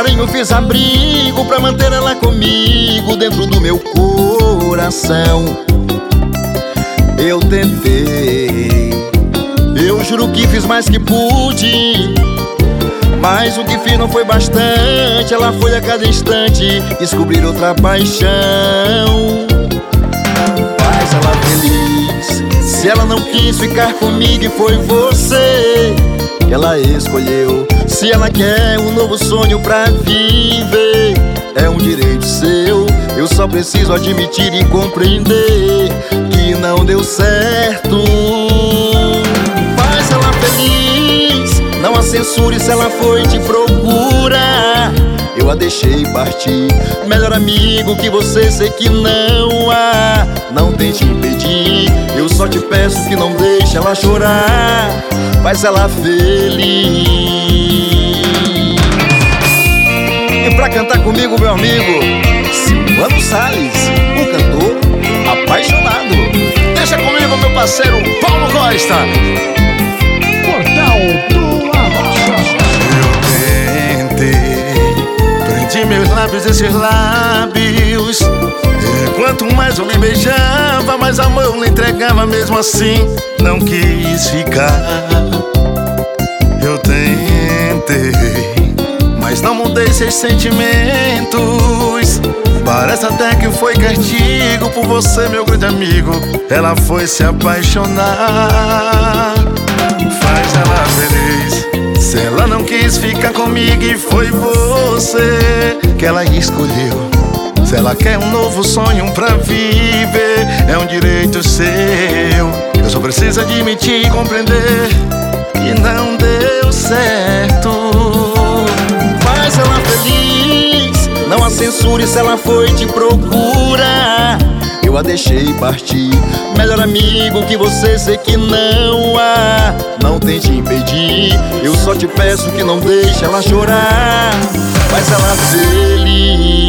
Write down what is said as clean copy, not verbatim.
carinho, fiz abrigo pra manter ela comigo dentro do meu coração. Eu tentei, eu juro que fiz mais que pude, mas o que fiz não foi bastante. Ela foi a cada instante descobrir outra paixão. Faz ela feliz, se ela não quis ficar comigo e foi você que ela escolheu. Se ela quer um novo sonho pra viver, é um direito seu. Eu só preciso admitir e compreender que não deu certo. Faz ela feliz, não a censure se ela foi te procurar. Eu a deixei partir, melhor amigo que você sei que não há. Não tente impedir, eu só te peço que não deixe ela chorar. Faz ela feliz. E pra cantar comigo, meu amigo Silvano Salles, o cantor apaixonado. Deixa comigo, meu parceiro Paulo Costa. Portal do Arrocha. Eu tentei, prendi meus lábios, esses lábios. Quanto mais eu lhe beijava, mais amor eu lhe entregava. Mesmo assim, não quis ficar. Eu tentei, mas não mudei seus sentimentos. Parece até que foi castigo por você, meu grande amigo. Ela foi se apaixonar. Faz ela feliz, se ela não quis ficar comigo e foi você que ela escolheu. Se ela quer um novo sonho pra viver, é um direito seu. Eu só preciso admitir e compreender que não deu certo. Faz ela feliz, não a censure se ela foi te procurar. Eu a deixei partir, melhor amigo que você sei que não há. Não tente impedir, eu só te peço que não deixe ela chorar. Faz ela feliz.